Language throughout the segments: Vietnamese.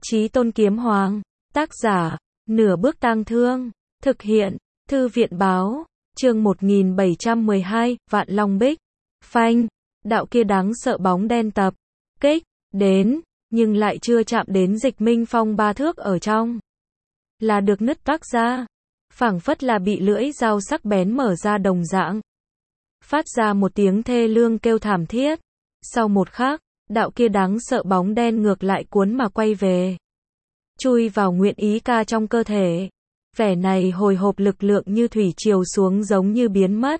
Chí Tôn Kiếm Hoàng. Tác giả, Nửa Bước Tang Thương. Thực hiện, Thư viện báo. Chương 1712, Vạn Long Bích. Phanh, đạo kia đáng sợ bóng đen tập kích đến, nhưng lại chưa chạm đến Dịch Minh Phong 3 thước ở trong. Là được nứt toác ra, phảng phất là bị lưỡi dao sắc bén mở ra đồng dạng. Phát ra một tiếng thê lương kêu thảm thiết. Sau một khắc, đạo kia đáng sợ bóng đen ngược lại cuốn mà quay về. Chui vào nguyện ý ca trong cơ thể. Vẻ này hồi hộp lực lượng như thủy triều xuống giống như biến mất.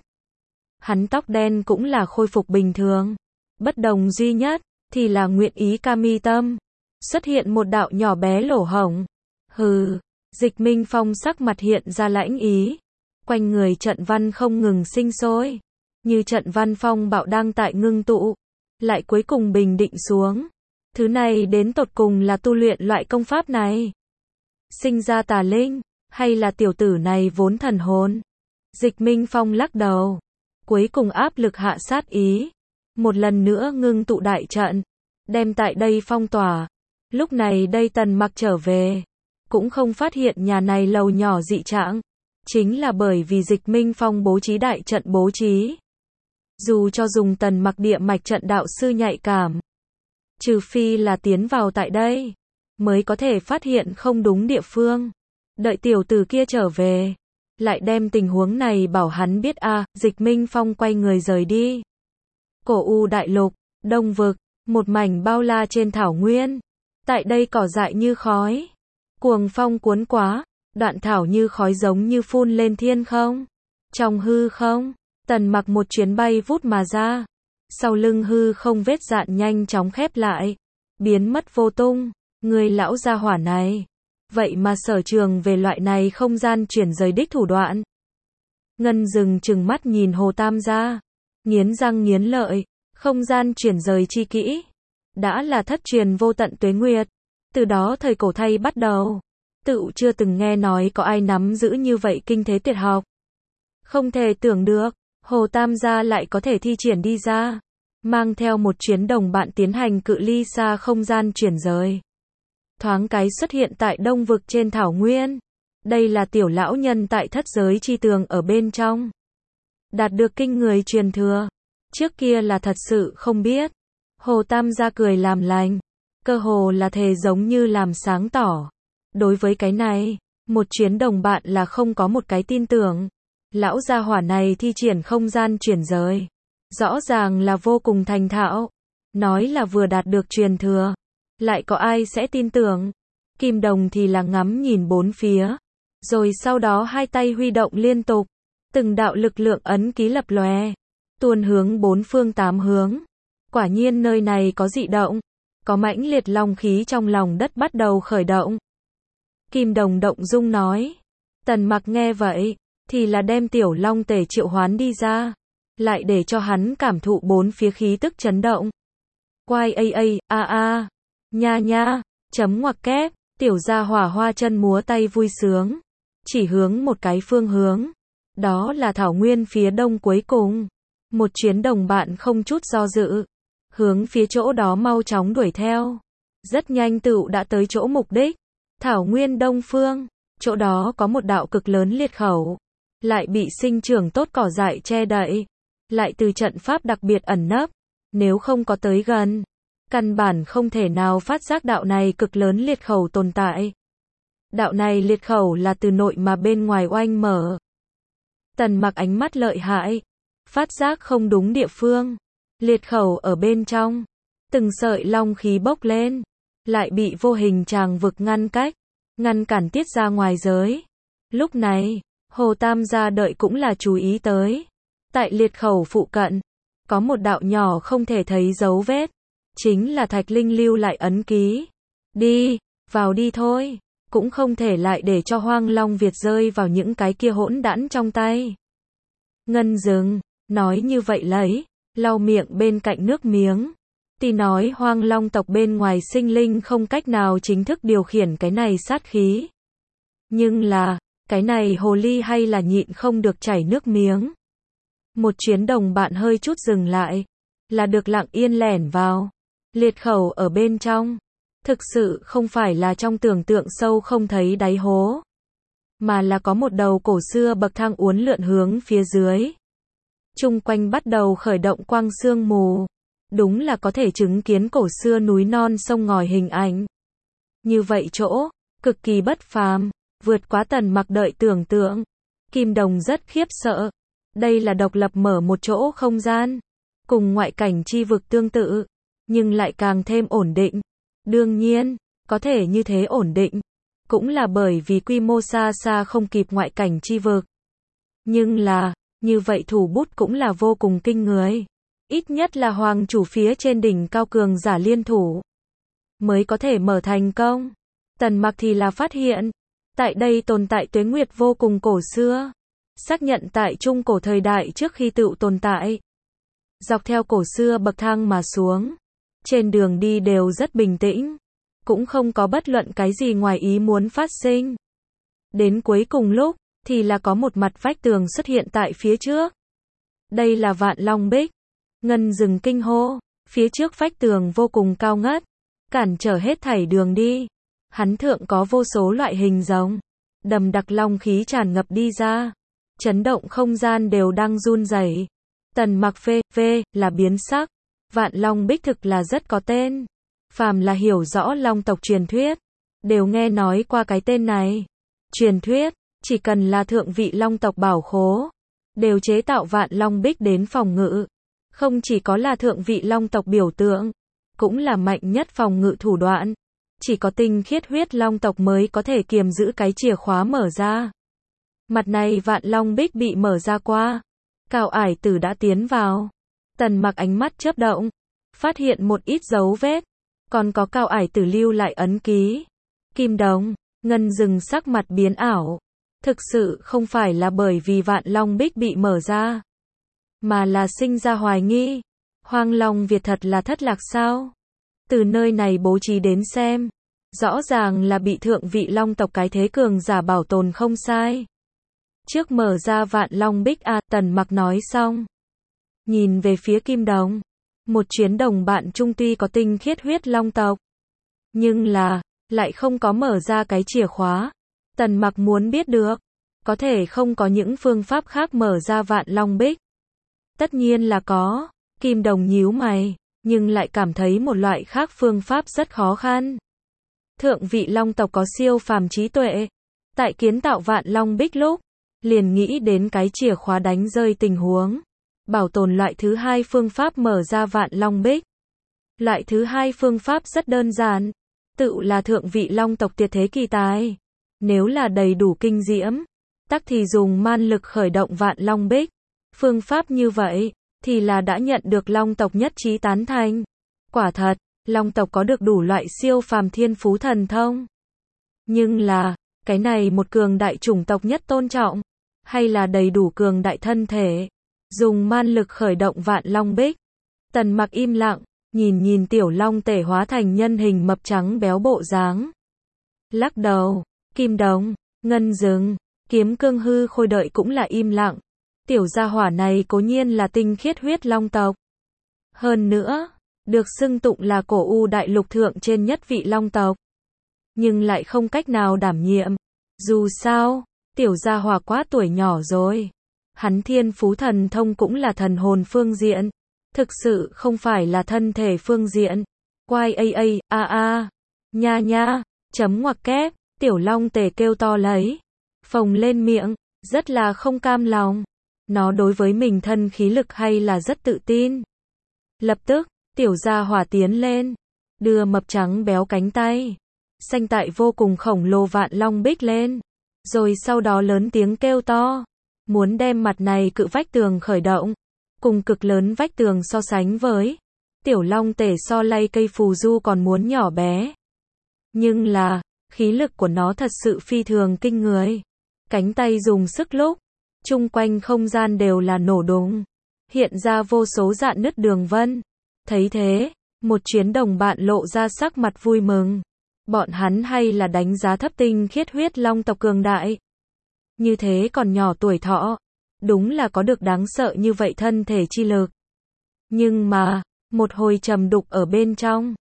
Hắn tóc đen cũng là khôi phục bình thường. Bất đồng duy nhất, thì là nguyện ý ca mi tâm. Xuất hiện một đạo nhỏ bé lỗ hổng. Hừ, Dịch Minh Phong sắc mặt hiện ra lãnh ý. Quanh người trận văn không ngừng sinh sôi. Như trận văn phong bạo đang tại ngưng tụ. Lại cuối cùng bình định xuống. Thứ này đến tột cùng là tu luyện loại công pháp này. Sinh ra tà linh, hay là tiểu tử này vốn thần hồn? Dịch Minh Phong lắc đầu. Cuối cùng áp lực hạ sát ý. Một lần nữa ngưng tụ đại trận. Đem tại đây phong tỏa. Lúc này đây Tần Mặc trở về. Cũng không phát hiện nhà này lầu nhỏ dị trạng. Chính là bởi vì Dịch Minh Phong bố trí đại trận bố trí. Dù cho dùng Tần Mặc địa mạch trận đạo sư nhạy cảm. Trừ phi là tiến vào tại đây. Mới có thể phát hiện không đúng địa phương. Đợi tiểu tử kia trở về. Lại đem tình huống này bảo hắn biết a. Dịch Minh Phong quay người rời đi. Cổ U đại lục, Đông vực, một mảnh bao la trên thảo nguyên. Tại đây cỏ dại như khói. Cuồng phong cuốn quá, đoạn thảo như khói giống như phun lên thiên không. Trong hư không, Tần Mặc một chuyến bay vút mà ra. Sau lưng hư không vết dạn nhanh chóng khép lại. Biến mất vô tung. Người lão gia hỏa này. Vậy mà sở trường về loại này không gian chuyển rời đích thủ đoạn. Ngân dừng chừng mắt nhìn Hồ Tam gia. Nghiến răng nghiến lợi. Không gian chuyển rời chi kỹ. Đã là thất truyền vô tận tuế nguyệt. Từ đó thời cổ thay bắt đầu. Tự chưa từng nghe nói có ai nắm giữ như vậy kinh thế tuyệt học. Không thể tưởng được. Hồ Tam gia lại có thể thi triển đi ra. Mang theo một chuyến đồng bạn tiến hành cự ly xa không gian chuyển rời. Thoáng cái xuất hiện tại Đông vực trên thảo nguyên. Đây là tiểu lão nhân tại thất giới chi tường ở bên trong. Đạt được kinh người truyền thừa. Trước kia là thật sự không biết. Hồ Tam gia cười làm lành. Cơ hồ là thề giống như làm sáng tỏ. Đối với cái này, một chuyến đồng bạn là không có một cái tin tưởng. Lão gia hỏa này thi triển không gian chuyển rời. Rõ ràng là vô cùng thành thạo. Nói là vừa đạt được truyền thừa. Lại có ai sẽ tin tưởng. Kim Đồng thì là ngắm nhìn bốn phía. Rồi sau đó hai tay huy động liên tục. Từng đạo lực lượng ấn ký lập lòe. Tuôn hướng bốn phương tám hướng. Quả nhiên nơi này có dị động. Có mãnh liệt long khí trong lòng đất bắt đầu khởi động. Kim Đồng động dung nói. Tần Mặc nghe vậy. Thì là đem tiểu long tể triệu hoán đi ra. Lại để cho hắn cảm thụ bốn phía khí tức chấn động. Quai nha nha, chấm ngoặc kép, tiểu gia hỏa hoa chân múa tay vui sướng. Chỉ hướng một cái phương hướng. Đó là thảo nguyên phía đông cuối cùng. Một chuyến đồng bạn không chút do dự. Hướng phía chỗ đó mau chóng đuổi theo. Rất nhanh tựu đã tới chỗ mục đích. Thảo nguyên đông phương. Chỗ đó có một đạo cực lớn liệt khẩu. Lại bị sinh trưởng tốt cỏ dại che đậy. Lại từ trận pháp đặc biệt ẩn nấp. Nếu không có tới gần. Căn bản không thể nào phát giác đạo này cực lớn liệt khẩu tồn tại. Đạo này liệt khẩu là từ nội mà bên ngoài oanh mở. Tần Mặc ánh mắt lợi hại. Phát giác không đúng địa phương. Liệt khẩu ở bên trong. Từng sợi long khí bốc lên. Lại bị vô hình tràng vực ngăn cách. Ngăn cản tiết ra ngoài giới. Lúc này, Hồ Tam gia đợi cũng là chú ý tới. Tại liệt khẩu phụ cận. Có một đạo nhỏ không thể thấy dấu vết. Chính là Thạch Linh lưu lại ấn ký. Đi, vào đi thôi. Cũng không thể lại để cho Hoang Long Việt rơi vào những cái kia hỗn đản trong tay. Ngân dừng, nói như vậy lấy, lau miệng bên cạnh nước miếng. Tuy nói Hoang Long tộc bên ngoài sinh linh không cách nào chính thức điều khiển cái này sát khí. Nhưng là, cái này hồ ly hay là nhịn không được chảy nước miếng. Một chuyến đồng bạn hơi chút dừng lại. Là được lặng yên lẻn vào. Liệt khẩu ở bên trong. Thực sự không phải là trong tưởng tượng sâu không thấy đáy hố, mà là có một đầu cổ xưa bậc thang uốn lượn hướng phía dưới. Chung quanh bắt đầu khởi động quang sương mù. Đúng là có thể chứng kiến cổ xưa núi non sông ngòi hình ảnh. Như vậy chỗ, cực kỳ bất phàm, vượt quá Tần Mặc đợi tưởng tượng. Kim Đồng rất khiếp sợ. Đây là độc lập mở một chỗ không gian, cùng ngoại cảnh chi vực tương tự, nhưng lại càng thêm ổn định. Đương nhiên, có thể như thế ổn định, cũng là bởi vì quy mô xa xa không kịp ngoại cảnh chi vực. Nhưng là, như vậy thủ bút cũng là vô cùng kinh người. Ít nhất là hoàng chủ phía trên đỉnh cao cường giả liên thủ, mới có thể mở thành công. Tần Mặc thì là phát hiện, tại đây tồn tại tuế nguyệt vô cùng cổ xưa. Xác nhận tại trung cổ thời đại trước khi tựu tồn tại. Dọc theo cổ xưa bậc thang mà xuống. Trên đường đi đều rất bình tĩnh. Cũng không có bất luận cái gì ngoài ý muốn phát sinh. Đến cuối cùng lúc, thì là có một mặt vách tường xuất hiện tại phía trước. Đây là Vạn Long Bích. Ngân dừng kinh hô. Phía trước vách tường vô cùng cao ngất, cản trở hết thảy đường đi. Hắn thượng có vô số loại hình rồng. Đầm đặc long khí tràn ngập đi ra. Chấn động không gian đều đang run rẩy. Tần Mặc là biến sắc. Vạn Long Bích thực là rất có tên. Phàm là hiểu rõ long tộc truyền thuyết, đều nghe nói qua cái tên này. Truyền thuyết, chỉ cần là thượng vị long tộc bảo khố, đều chế tạo Vạn Long Bích đến phòng ngự. Không chỉ có là thượng vị long tộc biểu tượng, cũng là mạnh nhất phòng ngự thủ đoạn. Chỉ có tinh khiết huyết long tộc mới có thể kiềm giữ cái chìa khóa mở ra. Mặt này Vạn Long Bích bị mở ra qua. Cao Ải Tử đã tiến vào. Tần Mặc ánh mắt chớp động, phát hiện một ít dấu vết, còn có Cao Ải Tử lưu lại ấn ký. Kim Đồng, Ngân dừng sắc mặt biến ảo. Thực sự không phải là bởi vì Vạn Long Bích bị mở ra, mà là sinh ra hoài nghi. Hoang Long Việt thật là thất lạc sao? Từ nơi này bố trí đến xem, rõ ràng là bị thượng vị long tộc cái thế cường giả bảo tồn không sai. Trước mở ra Vạn Long Bích Tần Mặc nói xong. Nhìn về phía Kim Đồng. Một chuyến đồng bạn chung tuy có tinh khiết huyết long tộc, nhưng là, lại không có mở ra cái chìa khóa. Tần Mặc muốn biết được, có thể không có những phương pháp khác mở ra Vạn Long Bích. Tất nhiên là có. Kim Đồng nhíu mày, nhưng lại cảm thấy một loại khác phương pháp rất khó khăn. Thượng vị long tộc có siêu phàm trí tuệ. Tại kiến tạo Vạn Long Bích lúc, liền nghĩ đến cái chìa khóa đánh rơi tình huống. Bảo tồn loại thứ hai phương pháp mở ra Vạn Long Bích. Loại thứ hai phương pháp rất đơn giản. Tự là thượng vị long tộc tuyệt thế kỳ tài. Nếu là đầy đủ kinh diễm, tắc thì dùng man lực khởi động Vạn Long Bích. Phương pháp như vậy, thì là đã nhận được long tộc nhất trí tán thành. Quả thật, long tộc có được đủ loại siêu phàm thiên phú thần thông. Nhưng là, cái này một cường đại chủng tộc nhất tôn trọng, hay là đầy đủ cường đại thân thể, dùng man lực khởi động Vạn Long Bích. Tần Mặc im lặng, nhìn tiểu long tể hóa thành nhân hình mập trắng béo bộ dáng. Lắc đầu. Kim Đồng, Ngân dừng, Kiếm Cương Hư Khôi đợi cũng là im lặng. Tiểu gia hỏa này cố nhiên là tinh khiết huyết long tộc. Hơn nữa, được xưng tụng là cổ u đại lục thượng trên nhất vị long tộc. Nhưng lại không cách nào đảm nhiệm. Dù sao, tiểu gia hỏa quá tuổi nhỏ rồi. Hắn thiên phú thần thông cũng là thần hồn phương diện. Thực sự không phải là thân thể phương diện. Quai nha, chấm ngoặc kép, tiểu long tể kêu to lấy. Phồng lên miệng, rất là không cam lòng. Nó đối với mình thân khí lực hay là rất tự tin. Lập tức, tiểu gia hỏa tiến lên, đưa mập trắng béo cánh tay xanh tại vô cùng khổng lồ Vạn Long Bích lên, rồi sau đó lớn tiếng kêu to, muốn đem mặt này cự vách tường khởi động. Cùng cực lớn vách tường so sánh với, tiểu long tể so lay cây phù du còn muốn nhỏ bé. Nhưng là, khí lực của nó thật sự phi thường kinh người. Cánh tay dùng sức lúc, chung quanh không gian đều là nổ đùng, hiện ra vô số rạn nứt đường vân. Thấy thế, một chuyến đồng bạn lộ ra sắc mặt vui mừng. Bọn hắn hay là đánh giá thấp tinh khiết huyết long tộc cường đại. Như thế còn nhỏ tuổi thọ, đúng là có được đáng sợ như vậy thân thể chi lực. Nhưng mà, một hồi trầm đục ở bên trong,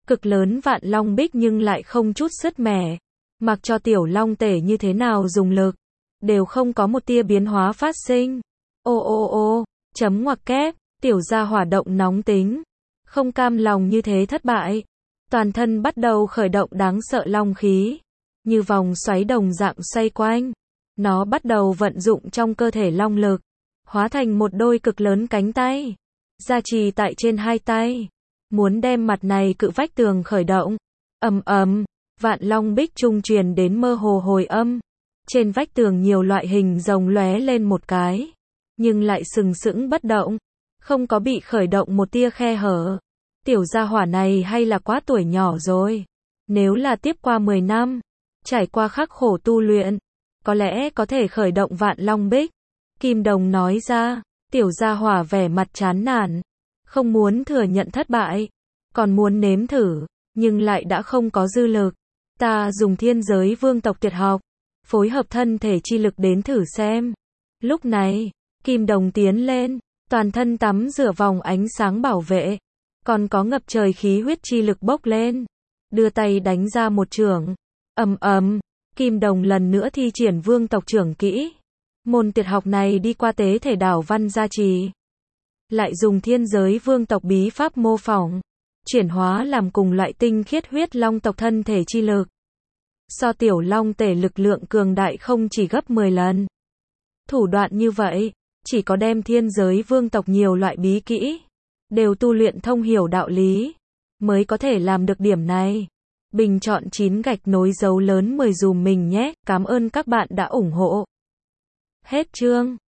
cực lớn Vạn Long Bích nhưng lại không chút sứt mẻ. Mặc cho tiểu long tể như thế nào dùng lực, đều không có một tia biến hóa phát sinh. Ô ô ô, chấm ngoặc kép, tiểu gia hỏa động nóng tính. Không cam lòng như thế thất bại. Toàn thân bắt đầu khởi động đáng sợ long khí. Như vòng xoáy đồng dạng xoay quanh. Nó bắt đầu vận dụng trong cơ thể long lực. Hóa thành một đôi cực lớn cánh tay. Gia trì tại trên hai tay. Muốn đem mặt này cự vách tường khởi động. Ầm ầm, Vạn Long Bích trung truyền đến mơ hồ hồi âm. Trên vách tường nhiều loại hình rồng lóe lên một cái. Nhưng lại sừng sững bất động. Không có bị khởi động một tia khe hở. Tiểu gia hỏa này hay là quá tuổi nhỏ rồi. Nếu là tiếp qua 10 năm, trải qua khắc khổ tu luyện, có lẽ có thể khởi động Vạn Long Bích. Kim Đồng nói ra, tiểu gia hỏa vẻ mặt chán nản. Không muốn thừa nhận thất bại. Còn muốn nếm thử, nhưng lại đã không có dư lực. Ta dùng thiên giới vương tộc tuyệt học, phối hợp thân thể chi lực đến thử xem. Lúc này, Kim Đồng tiến lên, toàn thân tắm rửa vòng ánh sáng bảo vệ. Còn có ngập trời khí huyết chi lực bốc lên. Đưa tay đánh ra một chưởng. Ầm ầm, Kim Đồng lần nữa thi triển vương tộc chưởng kỹ. Môn tuyệt học này đi qua tế thể đảo văn gia trì. Lại dùng thiên giới vương tộc bí pháp mô phỏng. Chuyển hóa làm cùng loại tinh khiết huyết long tộc thân thể chi lực. So tiểu long tể lực lượng cường đại không chỉ gấp 10 lần. Thủ đoạn như vậy, chỉ có đem thiên giới vương tộc nhiều loại bí kỹ, đều tu luyện thông hiểu đạo lý, mới có thể làm được điểm này. Bình chọn 9 gạch nối dấu lớn 10 dùm mình nhé, cảm ơn các bạn đã ủng hộ. Hết chương.